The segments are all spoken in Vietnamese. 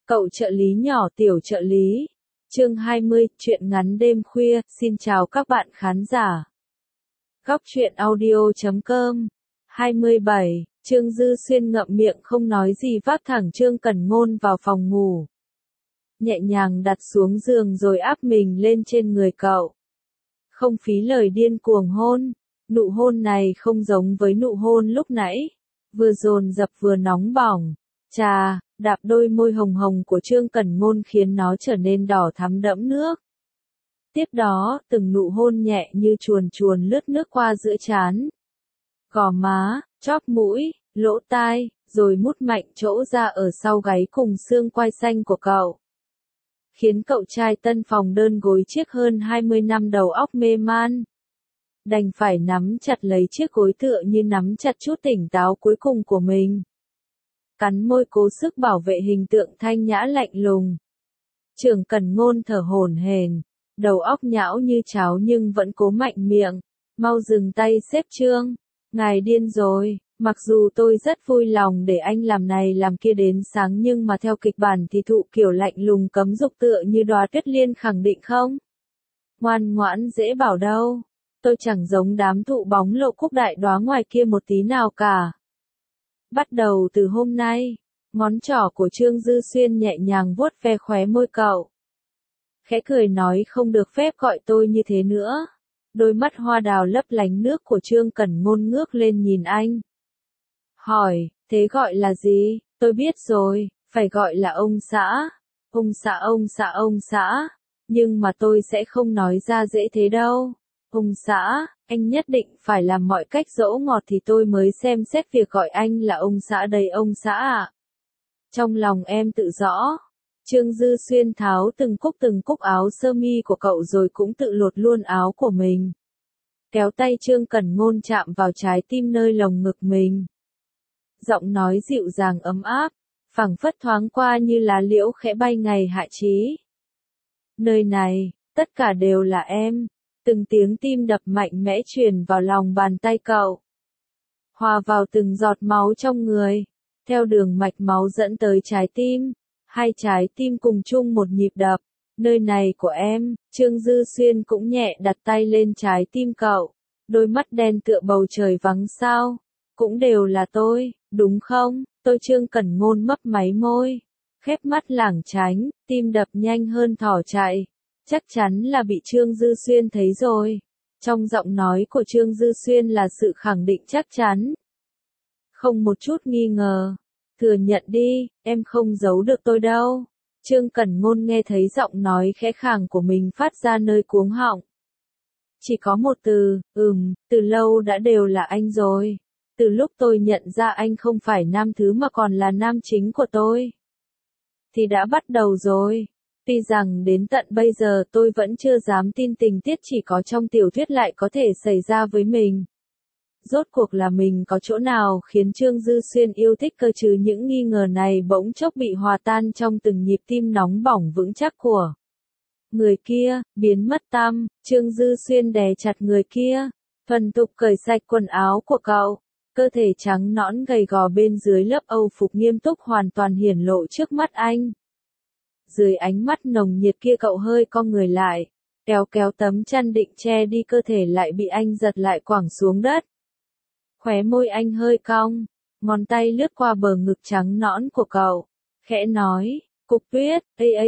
Cậu trợ lý nhỏ tiểu trợ lý. Chương 20, truyện ngắn đêm khuya. Xin chào các bạn khán giả. Góc truyện audio.com. 27, Trương Dư Xuyên ngậm miệng không nói gì vác thẳng Trương Cẩn Ngôn vào phòng ngủ. Nhẹ nhàng đặt xuống giường rồi áp mình lên trên người cậu. Không phí lời điên cuồng hôn. Nụ hôn này không giống với nụ hôn lúc nãy. Vừa dồn dập vừa nóng bỏng. Chà, đạp đôi môi hồng hồng của Trương Cẩn Ngôn khiến nó trở nên đỏ thắm đẫm nước. Tiếp đó, từng nụ hôn nhẹ như chuồn chuồn lướt nước qua giữa trán, gò má, chóp mũi, lỗ tai, rồi mút mạnh chỗ ra ở sau gáy cùng xương quai xanh của cậu. Khiến cậu trai tân phòng đơn gối chiếc hơn 20 năm đầu óc mê man. Đành phải nắm chặt lấy chiếc gối tựa như nắm chặt chút tỉnh táo cuối cùng của mình. Cắn môi cố sức bảo vệ hình tượng thanh nhã lạnh lùng. Trương Cẩn Ngôn thở hổn hển, đầu óc nhão như cháo nhưng vẫn cố mạnh miệng. Mau dừng tay sếp Trương, ngài điên rồi, mặc dù tôi rất vui lòng để anh làm này làm kia đến sáng nhưng mà theo kịch bản thì thụ kiểu lạnh lùng cấm dục tựa như Đóa Tuyết Liên khẳng định không? Ngoan ngoãn dễ bảo đâu, tôi chẳng giống đám thụ bóng lộ cúc đại đóa ngoài kia một tí nào cả. Bắt đầu từ hôm nay, ngón trỏ của Trương Dư Xuyên nhẹ nhàng vuốt ve khóe môi cậu. Khẽ cười nói không được phép gọi tôi như thế nữa. Đôi mắt hoa đào lấp lánh nước của Trương Cẩn Ngôn ngước lên nhìn anh. Hỏi, thế gọi là gì? Tôi biết rồi, phải gọi là ông xã. Ông xã ông xã ông xã. Nhưng mà tôi sẽ không nói ra dễ thế đâu. Ông xã, anh nhất định phải làm mọi cách dỗ ngọt thì tôi mới xem xét việc gọi anh là ông xã đây ông xã ạ. Trong lòng em tự rõ. Trương Dư Xuyên tháo từng cúc áo sơ mi của cậu rồi cũng tự lột luôn áo của mình. Kéo tay Trương Cẩn Ngôn chạm vào trái tim nơi lồng ngực mình. Giọng nói dịu dàng ấm áp, phảng phất thoáng qua như lá liễu khẽ bay ngày hạ chí. Nơi này, tất cả đều là em. Từng tiếng tim đập mạnh mẽ truyền vào lòng bàn tay cậu. Hòa vào từng giọt máu trong người. Theo đường mạch máu dẫn tới trái tim. Hai trái tim cùng chung một nhịp đập. Nơi này của em, Trương Dư Xuyên cũng nhẹ đặt tay lên trái tim cậu. Đôi mắt đen tựa bầu trời vắng sao. Cũng đều là tôi, đúng không? Tôi Trương Cẩn Ngôn mấp máy môi. Khép mắt lảng tránh, tim đập nhanh hơn thỏ chạy. Chắc chắn là bị Trương Dư Xuyên thấy rồi. Trong giọng nói của Trương Dư Xuyên là sự khẳng định chắc chắn. Không một chút nghi ngờ. Thừa nhận đi, em không giấu được tôi đâu. Trương Cẩn Ngôn nghe thấy giọng nói khẽ khàng của mình phát ra nơi cuống họng. Chỉ có một từ, từ lâu đã đều là anh rồi. Từ lúc tôi nhận ra anh không phải nam thứ mà còn là nam chính của tôi. Thì đã bắt đầu rồi. Tuy rằng đến tận bây giờ tôi vẫn chưa dám tin tình tiết chỉ có trong tiểu thuyết lại có thể xảy ra với mình. Rốt cuộc là mình có chỗ nào khiến Trương Dư Xuyên yêu thích cơ chứ những nghi ngờ này bỗng chốc bị hòa tan trong từng nhịp tim nóng bỏng vững chắc của người kia, biến mất tăm. Trương Dư Xuyên đè chặt người kia, thuần thục cởi sạch quần áo của cậu. Cơ thể trắng nõn gầy gò bên dưới lớp âu phục nghiêm túc hoàn toàn hiển lộ trước mắt anh. Dưới ánh mắt nồng nhiệt kia cậu hơi cong người lại, kéo tấm chăn định che đi cơ thể lại bị anh giật lại quẳng xuống đất. Khóe môi anh hơi cong, ngón tay lướt qua bờ ngực trắng nõn của cậu, khẽ nói, Cục Tuyết,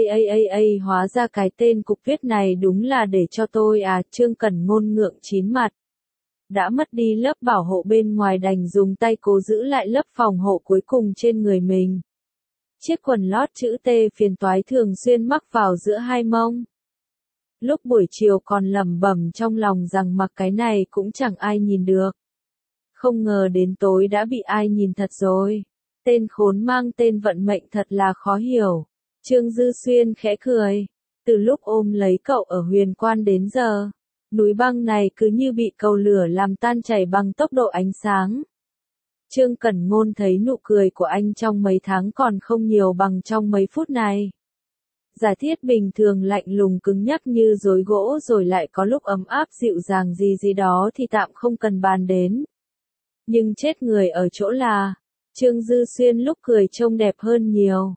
hóa ra cái tên Cục Tuyết này đúng là để cho tôi à. Trương Cẩn Ngôn ngượng chín mặt. Đã mất đi lớp bảo hộ bên ngoài đành dùng tay cố giữ lại lớp phòng hộ cuối cùng trên người mình. Chiếc quần lót chữ T phiền toái thường xuyên mắc vào giữa hai mông. Lúc buổi chiều còn lẩm bẩm trong lòng rằng mặc cái này cũng chẳng ai nhìn được. Không ngờ đến tối đã bị ai nhìn thật rồi. Tên khốn mang tên vận mệnh thật là khó hiểu. Trương Dư Xuyên khẽ cười. Từ lúc ôm lấy cậu ở Huyền Quan đến giờ, núi băng này cứ như bị cầu lửa làm tan chảy bằng tốc độ ánh sáng. Trương Cẩn Ngôn thấy nụ cười của anh trong mấy tháng còn không nhiều bằng trong mấy phút này. Giả thiết bình thường lạnh lùng cứng nhắc như dối gỗ rồi lại có lúc ấm áp dịu dàng gì đó thì tạm không cần bàn đến. Nhưng chết người ở chỗ là, Trương Dư Xuyên lúc cười trông đẹp hơn nhiều.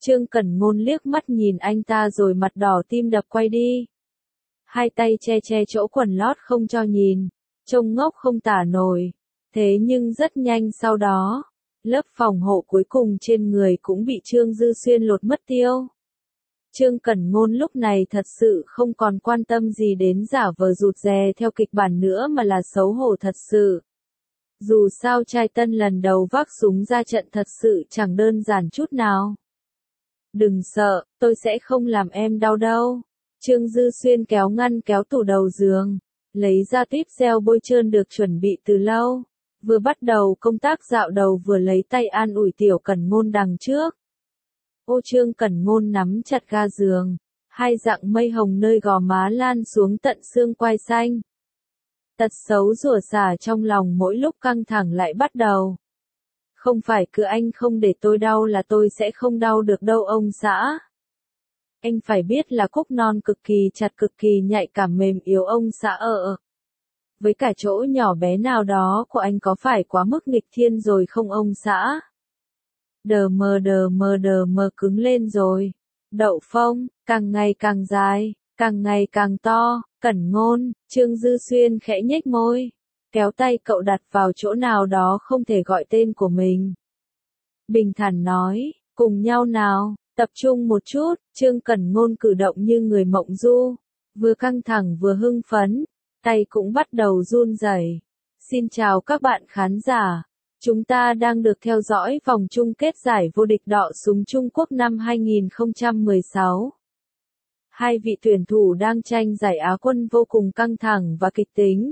Trương Cẩn Ngôn liếc mắt nhìn anh ta rồi mặt đỏ tim đập quay đi. Hai tay che che chỗ quần lót không cho nhìn, trông ngốc không tả nổi. Thế nhưng rất nhanh sau đó, lớp phòng hộ cuối cùng trên người cũng bị Trương Dư Xuyên lột mất tiêu. Trương Cẩn Ngôn lúc này thật sự không còn quan tâm gì đến giả vờ rụt rè theo kịch bản nữa mà là xấu hổ thật sự. Dù sao trai tân lần đầu vác súng ra trận thật sự chẳng đơn giản chút nào. Đừng sợ, tôi sẽ không làm em đau đâu. Trương Dư Xuyên kéo tủ đầu giường, lấy ra tuyếp gel bôi trơn được chuẩn bị từ lâu. Vừa bắt đầu công tác dạo đầu vừa lấy tay an ủi Tiểu Cẩn Ngôn đằng trước. Ô Trương Cẩn Ngôn nắm chặt ga giường, hai dạng mây hồng nơi gò má lan xuống tận xương quai xanh. Tật xấu rủa xả trong lòng mỗi lúc căng thẳng lại bắt đầu. Không phải cứ anh không để tôi đau là tôi sẽ không đau được đâu ông xã. Anh phải biết là cúc non cực kỳ chặt cực kỳ nhạy cảm mềm yếu ông xã ở. Với cả chỗ nhỏ bé nào đó của anh có phải quá mức nghịch thiên rồi không ông xã? Đờ mờ cứng lên rồi. Đậu phông, càng ngày càng dài, càng ngày càng to. Cẩn Ngôn, Trương Dư Xuyên khẽ nhếch môi, kéo tay cậu đặt vào chỗ nào đó không thể gọi tên của mình. Bình thản nói, cùng nhau nào, tập trung một chút. Trương Cẩn Ngôn cử động như người mộng du, vừa căng thẳng vừa hưng phấn, tay cũng bắt đầu run rẩy. Xin chào các bạn khán giả. Chúng ta đang được theo dõi vòng chung kết giải vô địch đọ súng Trung Quốc năm 2016. Hai vị tuyển thủ đang tranh giải Á quân vô cùng căng thẳng và kịch tính.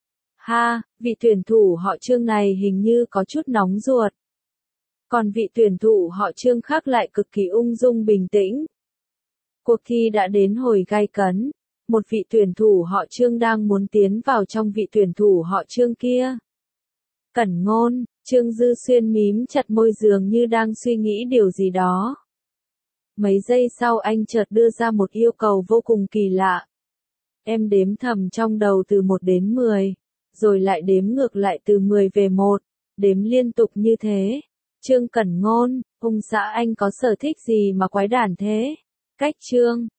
Vị tuyển thủ họ Trương này hình như có chút nóng ruột. Còn vị tuyển thủ họ Trương khác lại cực kỳ ung dung bình tĩnh. Cuộc thi đã đến hồi gay cấn. Một vị tuyển thủ họ Trương đang muốn tiến vào trong vị tuyển thủ họ Trương kia. Cẩn Ngôn, Trương Dư Xuyên mím chặt môi dường như đang suy nghĩ điều gì đó. Mấy giây sau anh chợt đưa ra một yêu cầu vô cùng kỳ lạ. Em đếm thầm trong đầu từ 1 đến 10, rồi lại đếm ngược lại từ 10 về 1, đếm liên tục như thế. Trương Cẩn Ngôn, ông xã anh có sở thích gì mà quái đản thế? Cách Trương